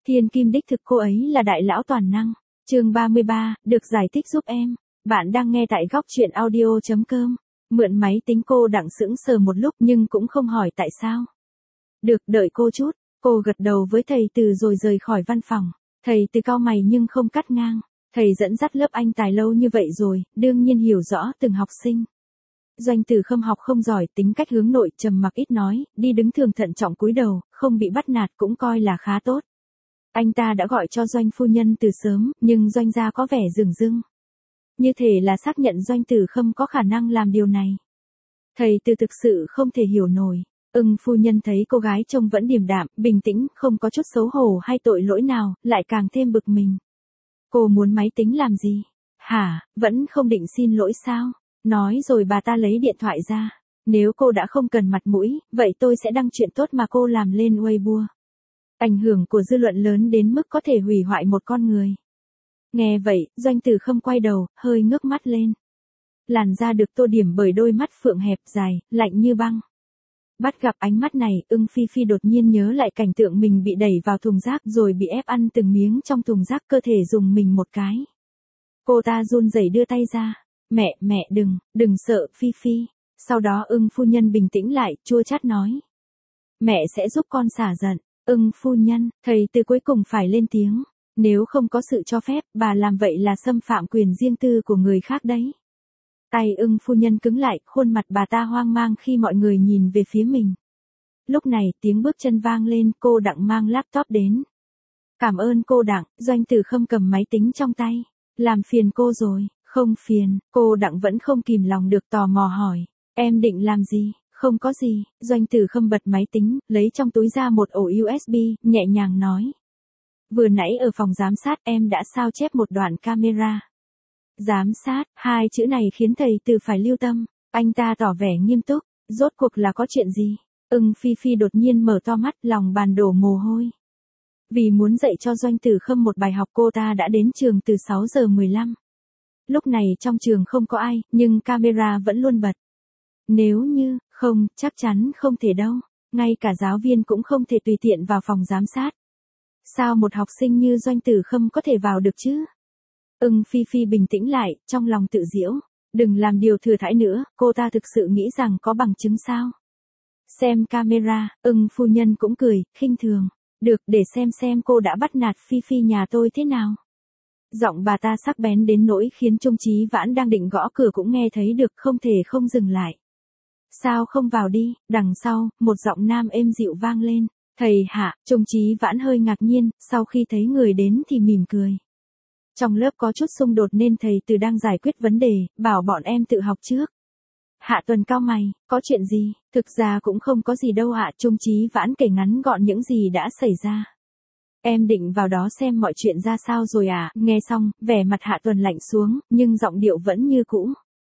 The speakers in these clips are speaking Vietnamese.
Thiên kim đích thực cô ấy là đại lão toàn năng. Chương 33, được giải thích giúp em. Bạn đang nghe tại góc truyện audio.com. Mượn máy tính cô Đặng sững sờ một lúc nhưng cũng không hỏi tại sao. Được, đợi cô chút. Cô gật đầu với thầy Từ rồi rời khỏi văn phòng. Thầy Từ cau mày nhưng không cắt ngang. Thầy dẫn dắt lớp anh tài lâu như vậy rồi, đương nhiên hiểu rõ từng học sinh. Doanh Tử Khâm học không giỏi, tính cách hướng nội, trầm mặc ít nói, đi đứng thường thận trọng cúi đầu, không bị bắt nạt cũng coi là khá tốt. Anh ta đã gọi cho Doanh phu nhân từ sớm, nhưng Doanh gia có vẻ dửng dưng. Như thể là xác nhận Doanh Tử Khâm có khả năng làm điều này. Thầy Từ thực sự không thể hiểu nổi. Phu nhân thấy cô gái trông vẫn điềm đạm, bình tĩnh, không có chút xấu hổ hay tội lỗi nào, lại càng thêm bực mình. Cô muốn máy tính làm gì? Hả, vẫn không định xin lỗi sao? Nói rồi bà ta lấy điện thoại ra. Nếu cô đã không cần mặt mũi, vậy tôi sẽ đăng chuyện tốt mà cô làm lên Weibo. Ảnh hưởng của dư luận lớn đến mức có thể hủy hoại một con người. Nghe vậy, Doanh Tử Khâm quay đầu, hơi ngước mắt lên. Làn da được tô điểm bởi đôi mắt phượng hẹp dài, lạnh như băng. Bắt gặp ánh mắt này, Phi Phi đột nhiên nhớ lại cảnh tượng mình bị đẩy vào thùng rác rồi bị ép ăn từng miếng trong thùng rác, cơ thể rùng mình một cái. Cô ta run rẩy đưa tay ra. Mẹ đừng sợ Phi Phi. Sau đó phu nhân bình tĩnh lại, chua chát nói. Mẹ sẽ giúp con xả giận. Phu nhân, thầy Từ cuối cùng phải lên tiếng. Nếu không có sự cho phép, bà làm vậy là xâm phạm quyền riêng tư của người khác đấy. Tay phu nhân cứng lại, khuôn mặt bà ta hoang mang khi mọi người nhìn về phía mình. Lúc này tiếng bước chân vang lên, cô Đặng mang laptop đến. Cảm ơn cô Đặng. Doanh Tử Khâm cầm máy tính trong tay. Làm phiền cô rồi. Không phiền. Cô Đặng vẫn không kìm lòng được tò mò hỏi. Em định làm gì? Không có gì. Doanh Tử Khâm bật máy tính, lấy trong túi ra một ổ USB, nhẹ nhàng nói. Vừa nãy ở phòng giám sát em đã sao chép một đoạn camera. Giám sát, hai chữ này khiến thầy Từ phải lưu tâm. Anh ta tỏ vẻ nghiêm túc. Rốt cuộc là có chuyện gì? Phi Phi đột nhiên mở to mắt, lòng bàn đổ mồ hôi. Vì muốn dạy cho Doanh Tử Khâm một bài học, cô ta đã đến trường từ 6:15. Lúc này trong trường không có ai, nhưng camera vẫn luôn bật. Nếu như, không, chắc chắn không thể đâu. Ngay cả giáo viên cũng không thể tùy tiện vào phòng giám sát. Sao một học sinh như Doanh Tử Khâm có thể vào được chứ? Phi Phi bình tĩnh lại, trong lòng tự giễu. Đừng làm điều thừa thãi nữa, cô ta thực sự nghĩ rằng có bằng chứng sao? Xem camera, phu nhân cũng cười, khinh thường. Được, để xem cô đã bắt nạt Phi Phi nhà tôi thế nào. Giọng bà ta sắc bén đến nỗi khiến Trung Chí Vãn đang định gõ cửa cũng nghe thấy được, không thể không dừng lại. Sao không vào đi? Đằng sau, một giọng nam êm dịu vang lên. Thầy hạ, Trung Chí Vãn hơi ngạc nhiên, sau khi thấy người đến thì mỉm cười. Trong lớp có chút xung đột nên thầy Từ đang giải quyết vấn đề, bảo bọn em tự học trước. Hạ Tuần cau mày, có chuyện gì? Thực ra cũng không có gì đâu ạ. Trung Chí Vãn kể ngắn gọn những gì đã xảy ra. Em định vào đó xem mọi chuyện ra sao rồi à? Nghe xong, vẻ mặt Hạ Tuần lạnh xuống, nhưng giọng điệu vẫn như cũ.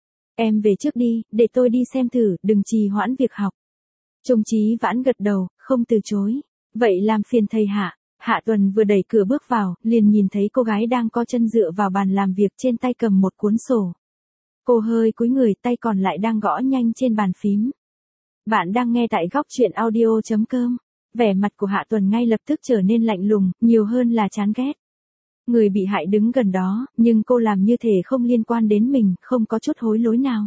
Em về trước đi, để tôi đi xem thử, đừng trì hoãn việc học. Trung Chí Vãn gật đầu, không từ chối. Vậy làm phiền thầy Hạ. Hạ Tuần vừa đẩy cửa bước vào, liền nhìn thấy cô gái đang co chân dựa vào bàn làm việc, trên tay cầm một cuốn sổ. Cô hơi cúi người, tay còn lại đang gõ nhanh trên bàn phím. Bạn đang nghe tại góc truyện audio.com. Vẻ mặt của Hạ Tuần ngay lập tức trở nên lạnh lùng, nhiều hơn là chán ghét. Người bị hại đứng gần đó, nhưng cô làm như thể không liên quan đến mình, không có chút hối lỗi nào.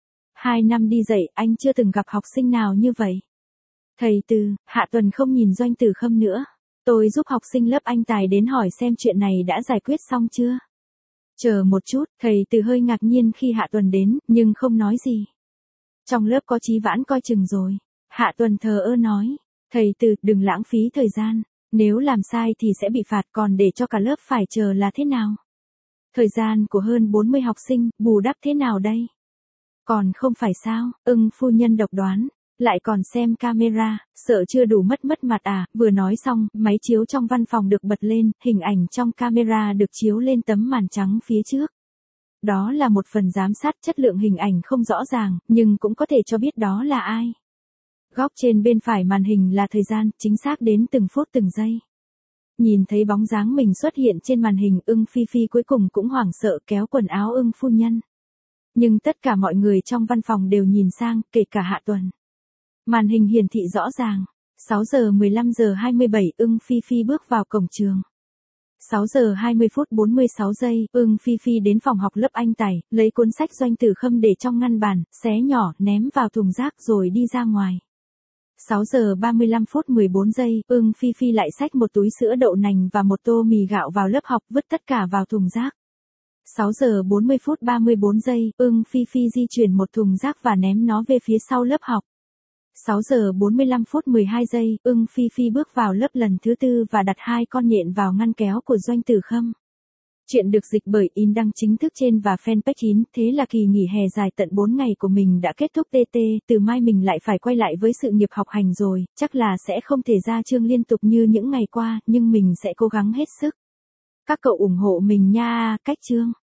2 năm đi dạy, anh chưa từng gặp học sinh nào như vậy. Thầy Từ, Hạ Tuần không nhìn Doanh Tử Khâm nữa. Tôi giúp học sinh lớp anh Tài đến hỏi xem chuyện này đã giải quyết xong chưa. Chờ một chút, thầy Từ hơi ngạc nhiên khi Hạ Tuần đến, nhưng không nói gì. Trong lớp có Chí Vãn coi chừng rồi. Hạ Tuần thờ ơ nói. Thầy Từ, đừng lãng phí thời gian. Nếu làm sai thì sẽ bị phạt, còn để cho cả lớp phải chờ là thế nào? Thời gian của hơn 40 học sinh, bù đắp thế nào đây? Còn không phải sao? Phu nhân độc đoán. Lại còn xem camera, sợ chưa đủ mất mặt à? Vừa nói xong, máy chiếu trong văn phòng được bật lên, hình ảnh trong camera được chiếu lên tấm màn trắng phía trước. Đó là một phần giám sát, chất lượng hình ảnh không rõ ràng, nhưng cũng có thể cho biết đó là ai. Góc trên bên phải màn hình là thời gian, chính xác đến từng phút từng giây. Nhìn thấy bóng dáng mình xuất hiện trên màn hình, Phi Phi cuối cùng cũng hoảng sợ kéo quần áo phu nhân. Nhưng tất cả mọi người trong văn phòng đều nhìn sang, kể cả Hạ Tuần. Màn hình hiển thị rõ ràng. 6 giờ 15 giờ 27 Ưng Phi Phi bước vào cổng trường. 6 giờ 20 phút 46 giây, Ưng Phi Phi đến phòng học lớp Anh Tài, lấy cuốn sách Doanh Tử Khâm để trong ngăn bàn, xé nhỏ, ném vào thùng rác rồi đi ra ngoài. 6 giờ 35 phút 14 giây, Ưng Phi Phi lại xách một túi sữa đậu nành và một tô mì gạo vào lớp học, vứt tất cả vào thùng rác. 6 giờ 40 phút 34 giây, Ưng Phi Phi di chuyển một thùng rác và ném nó về phía sau lớp học. 6 giờ 45 phút 12 giây, Ưng Phi Phi bước vào lớp lần thứ tư và đặt 2 con nhện vào ngăn kéo của Doanh Tử Khâm. Chuyện được dịch bởi In đăng chính thức trên và fanpage 9, thế là kỳ nghỉ hè dài tận 4 ngày của mình đã kết thúc TT, từ mai mình lại phải quay lại với sự nghiệp học hành rồi, chắc là sẽ không thể ra chương liên tục như những ngày qua, nhưng mình sẽ cố gắng hết sức. Các cậu ủng hộ mình nha, cách chương.